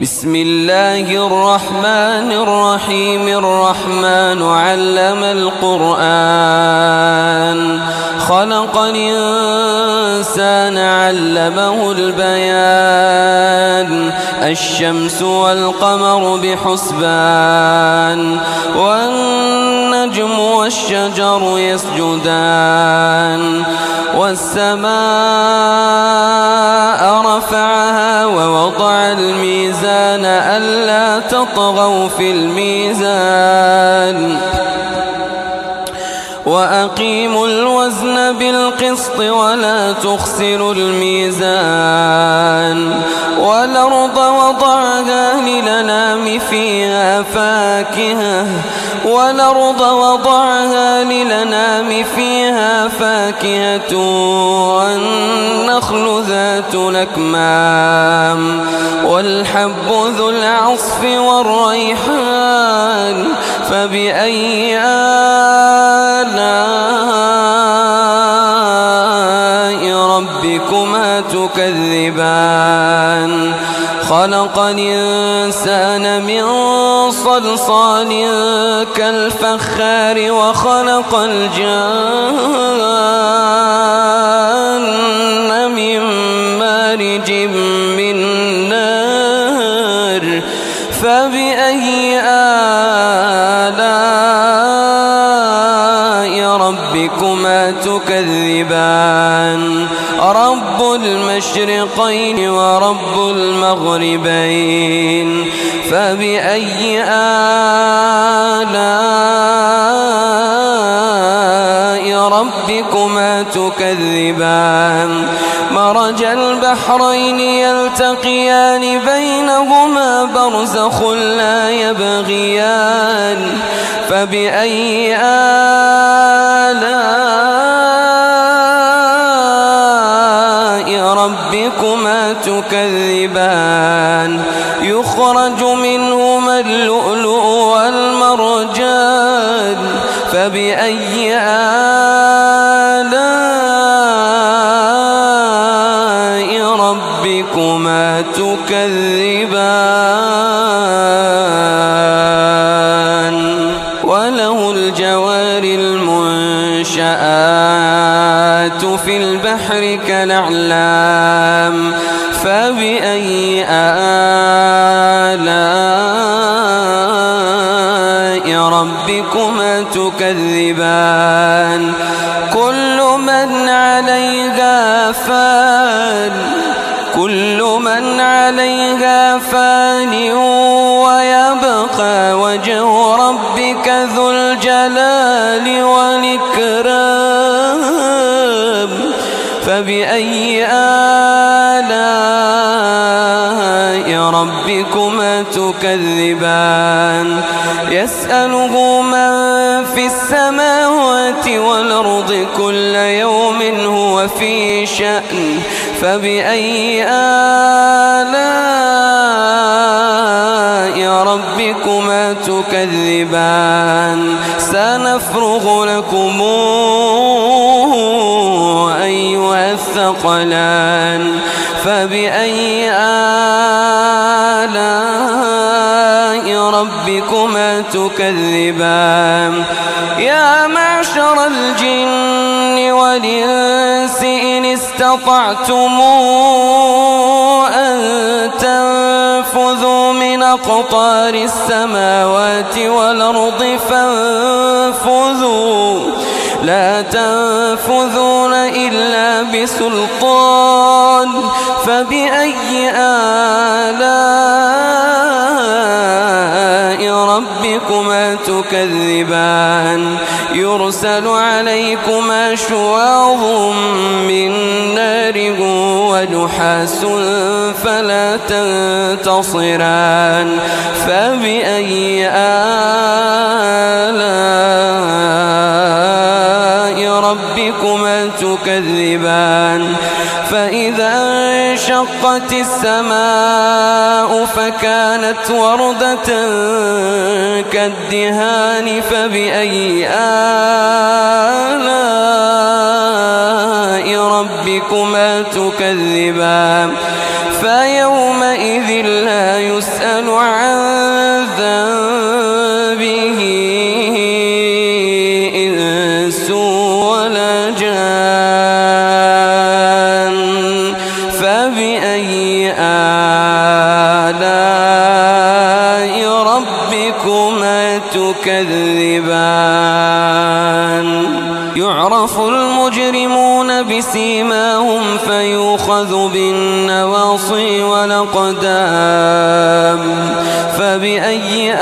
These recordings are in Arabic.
بسم الله الرحمن الرحيم. الرحمن علم القرآن، خلق الإنسان علمه البيان. الشمس والقمر بحسبان، والنجم والشجر يسجدان. والسماء رفعها ووضع الميزان ألا تطغوا في الميزان، وأقيموا الوزن بالقسط ولا تخسروا الميزان. والأرض وضعها للأنام فيها فاكهة، والنخل ذات الأكمام، والحب ذو العصف والريحان. فبأي آلاء ربكما تكذبان؟ خلق الإنسان من صلصال كالفخار، وخلق الجان من مارج من نار. فبأي آلاء ربكما تكذبان؟ رب المشرقين ورب المغربين. فبأي آلاء ربكما تكذبان؟ مرج البحرين يلتقيان، بينهما برزخ لا يبغيان. فبأي آلاء ربكما تكذبان؟ يخرج منهما اللؤلؤ والمرجان. فبأي آلاء ربكما تكذبان؟ وله الجوار المنشآت في البحر كالأعلام. فبأي آلاء ربكما تكذبان؟ كل من عليها فان، ويبقى وجه ربك ذو الجلال والإكرام. فبأي آلاء ربكما تكذبان؟ يسأله من في السماوات والأرض، كل يوم هو في شأن. فبأي آلاء ربكما تكذبان؟ سنفرغ لكم أيها الثقلان. فبأي آلاء ربكما تكذبان؟ يا معشر الجن والإنس إن استطعتم أن تنفذوا من أقطار السماوات والأرض فانفذوا، لا تنفذون إلا بسلطان. فبأي آلاء ربكما تكذبان؟ يرسل عليكما شواظ من نار ونحاس فلا تنتصران. فبأي آلاء ربكما تكذبان؟ فإذا انشقت السماء فكانت وردة كالدهان. فبأي آلاء ربكما تكذبان فيومئذ لا يسأل عن ذنبه إنس ولا جان فبأي آلاء ربكما تكذبان يعرف المجرمون بسيماهم فيؤخذ بالنواصي والأقدام فبأي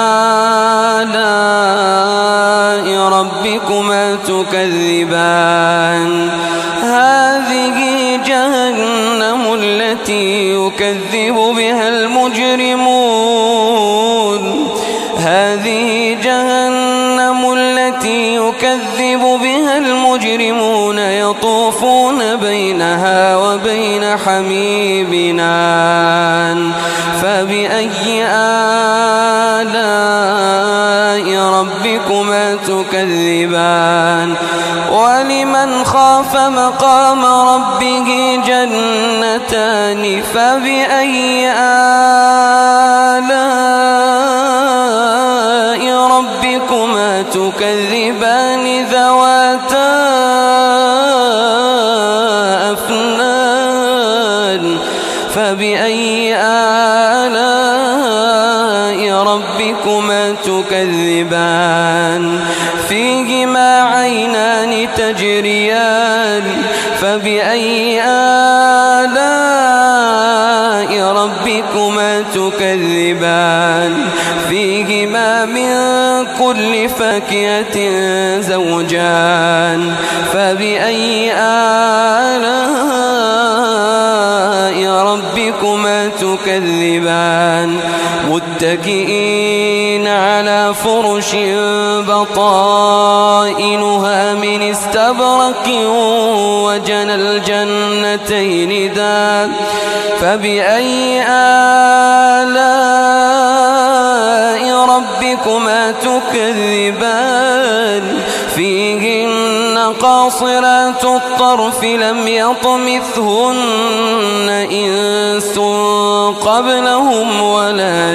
آلاء ربكما تكذبان هذه جهنم التي يكذب بها المجرمون هذه جهنم التي يكذب بها المجرمون يطوفون بينها وبين حميمنا فبأي آلاء ربكما تكذبان ولمن خاف مقام ربه جنتان فبأي آلاء ربكما تكذبان ذواتا أفنان فبأي آلاء ربكما تكذبان فيهما عينان تجريان فبأي آلاء ربكما تكذبان فيهما من كل فاكهة زوجان فبأي آلاء ربكما تكذبان متكئين على فرش بطائنها من استبرق وجنى الجنتين دان فبأي آلاء ربكما تكذبان فيهن قاصرات الطرف لم يطمثهن إنس قبلهم ولا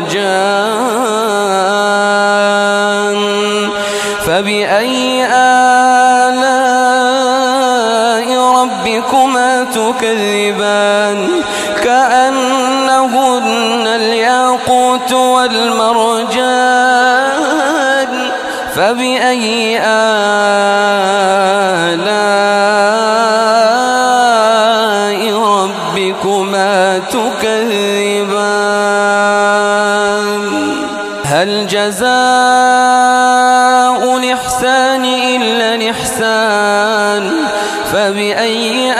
جان فبأي آلاء ربكما تكذبان كأنهن الياقوت والمرجان فبأي آلاء ربكما تكذبان هل جزاء الإحسان إلا الإحسان فبأي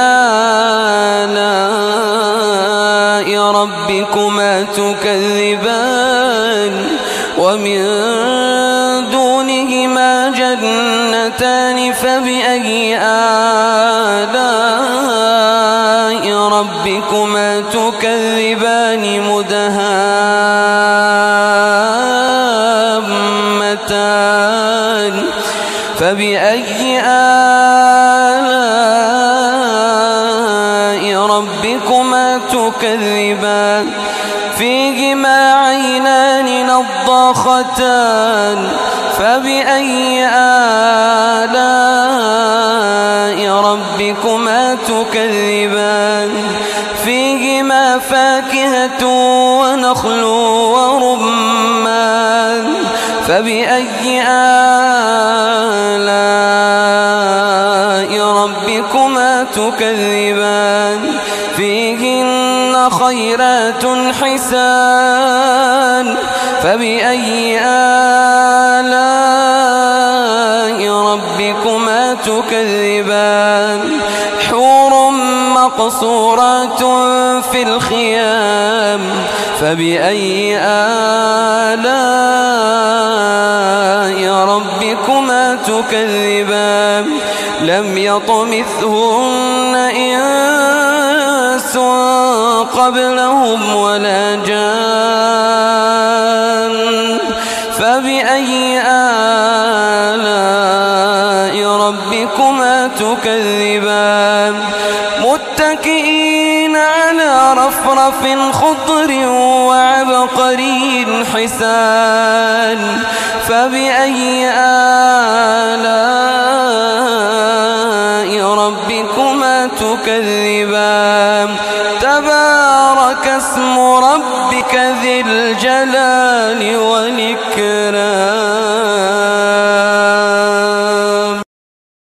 آلاء ربكما تكذبان ومن دونهما جنتان فبأي آلاء ربكما تكذبان مدهامتان فبأي آلاء ربكما تكذبان فيهما عينان نضاختان فبأي آلاء ربكما تكذبان فيهما فاكهة ونخل ورمان فبأي آلاء ربكما تكذبان فيهن خيرات حسان فبأي آلاء ربكما تكذبان حور مقصورات في الخيام فبأي آلاء ربكما تكذبان لم يطمثهن إنس قبلهم ولا جان فبأي آلاء ربكما تكذبان خضر وعبقري حسان فبأي آلاء ربكما تكذبان تبارك اسم ربك ذي الجلال والإكرام